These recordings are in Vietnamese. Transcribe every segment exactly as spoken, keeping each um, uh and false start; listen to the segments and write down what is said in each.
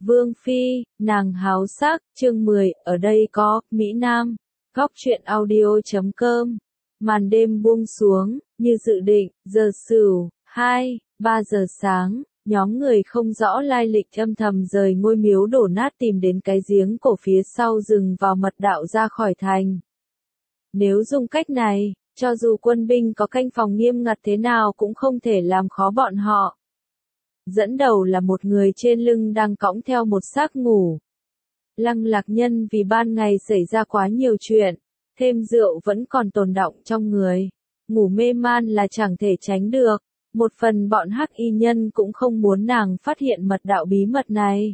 Vương Phi, nàng háo sắc, chương mười, ở đây có, Mỹ Nam, góc truyện audio.com. Màn đêm buông xuống, như dự định, giờ Sửu, hai, ba giờ sáng, nhóm người không rõ lai lịch âm thầm rời ngôi miếu đổ nát tìm đến cái giếng cổ phía sau rừng vào mật đạo ra khỏi thành. Nếu dùng cách này, cho dù quân binh có canh phòng nghiêm ngặt thế nào cũng không thể làm khó bọn họ. Dẫn đầu là một người trên lưng đang cõng theo một xác ngủ. Lăng Lạc Nhân vì ban ngày xảy ra quá nhiều chuyện, thêm rượu vẫn còn tồn đọng trong người. Ngủ mê man là chẳng thể tránh được. Một phần bọn hắc y nhân cũng không muốn nàng phát hiện mật đạo bí mật này.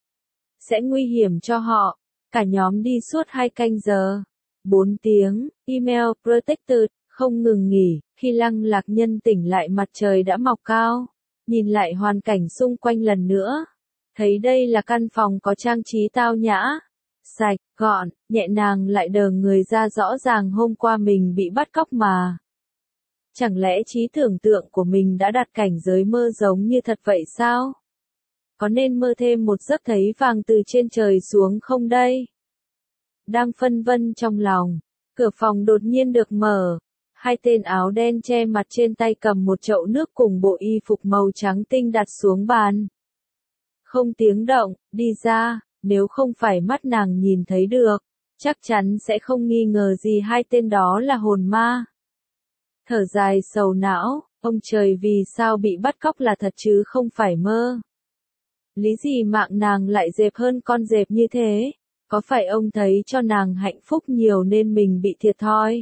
Sẽ nguy hiểm cho họ. Cả nhóm đi suốt hai canh giờ. Bốn tiếng, email protected, không ngừng nghỉ. Khi Lăng Lạc Nhân tỉnh lại mặt trời đã mọc cao. Nhìn lại hoàn cảnh xung quanh lần nữa. Thấy đây là căn phòng có trang trí tao nhã. Sạch, gọn, nhẹ nàng lại đờ người ra rõ ràng hôm qua mình bị bắt cóc mà. Chẳng lẽ trí tưởng tượng của mình đã đạt cảnh giới mơ giống như thật vậy sao? Có nên mơ thêm một giấc thấy vàng từ trên trời xuống không đây? Đang phân vân trong lòng, cửa phòng đột nhiên được mở. Hai tên áo đen che mặt trên tay cầm một chậu nước cùng bộ y phục màu trắng tinh đặt xuống bàn. Không tiếng động, đi ra, nếu không phải mắt nàng nhìn thấy được, chắc chắn sẽ không nghi ngờ gì hai tên đó là hồn ma. Thở dài sầu não, ông trời vì sao bị bắt cóc là thật chứ không phải mơ. Lý gì mạng nàng lại dẹp hơn con dẹp như thế, có phải ông thấy cho nàng hạnh phúc nhiều nên mình bị thiệt thòi?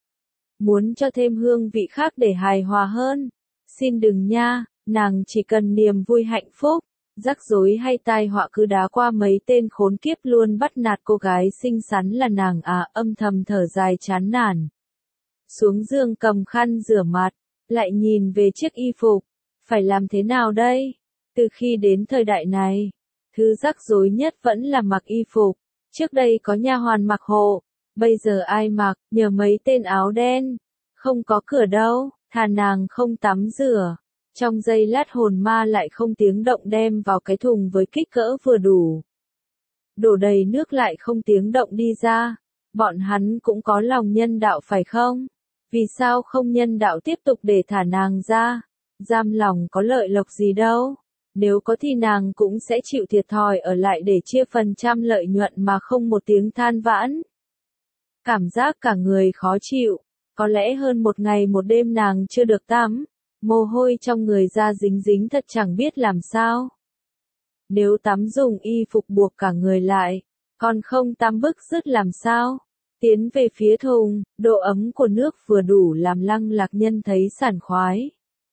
Muốn cho thêm hương vị khác để hài hòa hơn? Xin đừng nha, nàng chỉ cần niềm vui hạnh phúc. Rắc rối hay tai họa cứ đá qua mấy tên khốn kiếp luôn bắt nạt cô gái xinh xắn là nàng à, âm thầm thở dài chán nản. Xuống giường cầm khăn rửa mặt, lại nhìn về chiếc y phục, phải làm thế nào đây? Từ khi đến thời đại này, thứ rắc rối nhất vẫn là mặc y phục. Trước đây có nha hoàn mặc hộ, bây giờ ai mặc, nhờ mấy tên áo đen. Không có cửa đâu, thà nàng không tắm rửa. Trong giây lát hồn ma lại không tiếng động đem vào cái thùng với kích cỡ vừa đủ. Đổ đầy nước lại không tiếng động đi ra. Bọn hắn cũng có lòng nhân đạo phải không? Vì sao không nhân đạo tiếp tục để thả nàng ra? Giam lòng có lợi lộc gì đâu. Nếu có thì nàng cũng sẽ chịu thiệt thòi ở lại để chia phần trăm lợi nhuận mà không một tiếng than vãn. Cảm giác cả người khó chịu. Có lẽ hơn một ngày một đêm nàng chưa được tắm. Mồ hôi trong người ra dính dính thật chẳng biết làm sao. Nếu tắm dùng y phục buộc cả người lại, còn không tắm bức rứt làm sao? Tiến về phía thùng, độ ấm của nước vừa đủ làm Lăng Lạc Nhân thấy sảng khoái.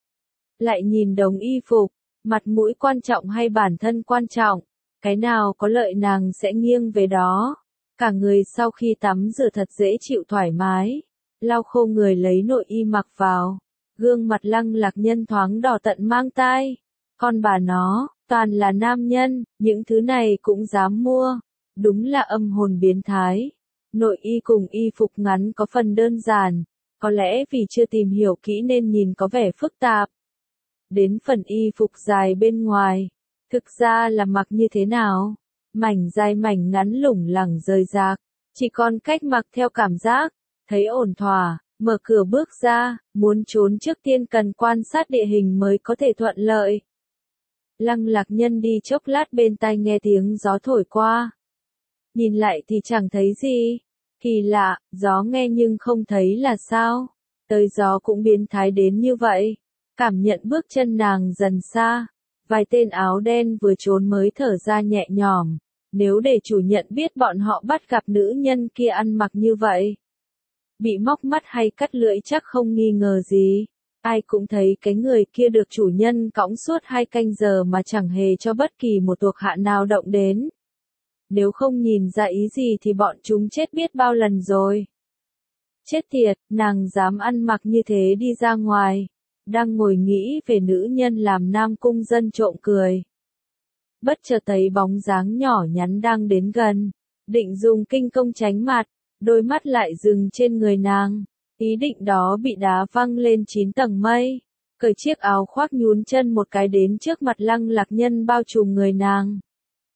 Lại nhìn đống y phục, mặt mũi quan trọng hay bản thân quan trọng, cái nào có lợi nàng sẽ nghiêng về đó. Cả người sau khi tắm rửa thật dễ chịu thoải mái, lau khô người lấy nội y mặc vào. Gương mặt Lăng Lạc Nhân thoáng đỏ tận mang tai. Con bà nó, toàn là nam nhân, những thứ này cũng dám mua. Đúng là âm hồn biến thái. Nội y cùng y phục ngắn có phần đơn giản. Có lẽ vì chưa tìm hiểu kỹ nên nhìn có vẻ phức tạp. Đến phần y phục dài bên ngoài. Thực ra là mặc như thế nào? Mảnh dài mảnh ngắn lủng lẳng rời rạc. Chỉ còn cách mặc theo cảm giác. Thấy ổn thỏa. Mở cửa bước ra, muốn trốn trước tiên cần quan sát địa hình mới có thể thuận lợi. Lăng Lạc Nhân đi chốc lát bên tai nghe tiếng gió thổi qua. Nhìn lại thì chẳng thấy gì. Kỳ lạ, gió nghe nhưng không thấy là sao. Tới gió cũng biến thái đến như vậy. Cảm nhận bước chân nàng dần xa. Vài tên áo đen vừa trốn mới thở ra nhẹ nhõm. Nếu để chủ nhận biết bọn họ bắt gặp nữ nhân kia ăn mặc như vậy. Bị móc mắt hay cắt lưỡi chắc không nghi ngờ gì. Ai cũng thấy cái người kia được chủ nhân cõng suốt hai canh giờ mà chẳng hề cho bất kỳ một thuộc hạ nào động đến. Nếu không nhìn ra ý gì thì bọn chúng chết biết bao lần rồi. Chết tiệt, nàng dám ăn mặc như thế đi ra ngoài. Đang ngồi nghĩ về nữ nhân làm Nam Cung Dân trộm cười. Bất chợt thấy bóng dáng nhỏ nhắn đang đến gần. Định dùng kinh công tránh mặt. Đôi mắt lại dừng trên người nàng, ý định đó bị đá văng lên chín tầng mây, cởi chiếc áo khoác nhún chân một cái đến trước mặt Lăng Lạc Nhân bao trùm người nàng.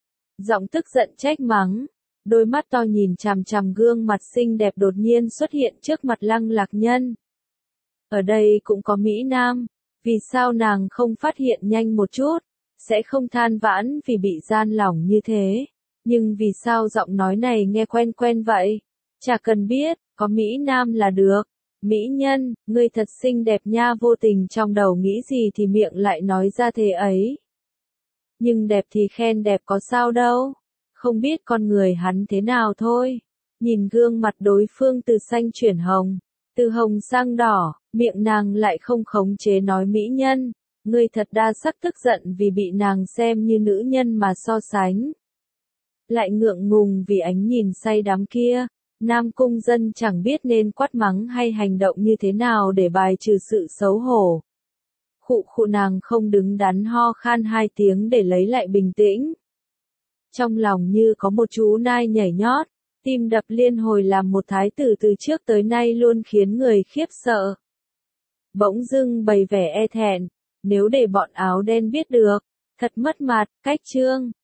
Giọng tức giận trách mắng. Đôi mắt to nhìn chằm chằm gương mặt xinh đẹp đột nhiên xuất hiện trước mặt Lăng Lạc Nhân. Ở đây cũng có Mỹ Nam, vì sao nàng không phát hiện nhanh một chút, sẽ không than vãn vì bị gian lỏng như thế. Nhưng vì sao giọng nói này nghe quen quen vậy? Chả cần biết, có Mỹ Nam là được. Mỹ nhân, ngươi thật xinh đẹp nha, vô tình trong đầu nghĩ gì thì miệng lại nói ra thế ấy. Nhưng đẹp thì khen đẹp có sao đâu, không biết con người hắn thế nào thôi. Nhìn gương mặt đối phương từ xanh chuyển hồng, từ hồng sang đỏ, miệng nàng lại không khống chế nói mỹ nhân, ngươi thật đa sắc, tức giận vì bị nàng xem như nữ nhân mà so sánh. Lại ngượng ngùng vì ánh nhìn say đắm kia, Nam Cung Dân chẳng biết nên quát mắng hay hành động như thế nào để bài trừ sự xấu hổ. Khụ khụ, nàng không đứng đắn ho khan hai tiếng để lấy lại bình tĩnh. Trong lòng như có một chú nai nhảy nhót, tim đập liên hồi làm một thái tử từ trước tới nay luôn khiến người khiếp sợ. Bỗng dưng bày vẻ e thẹn, nếu để bọn áo đen biết được, thật mất mặt, cách trương.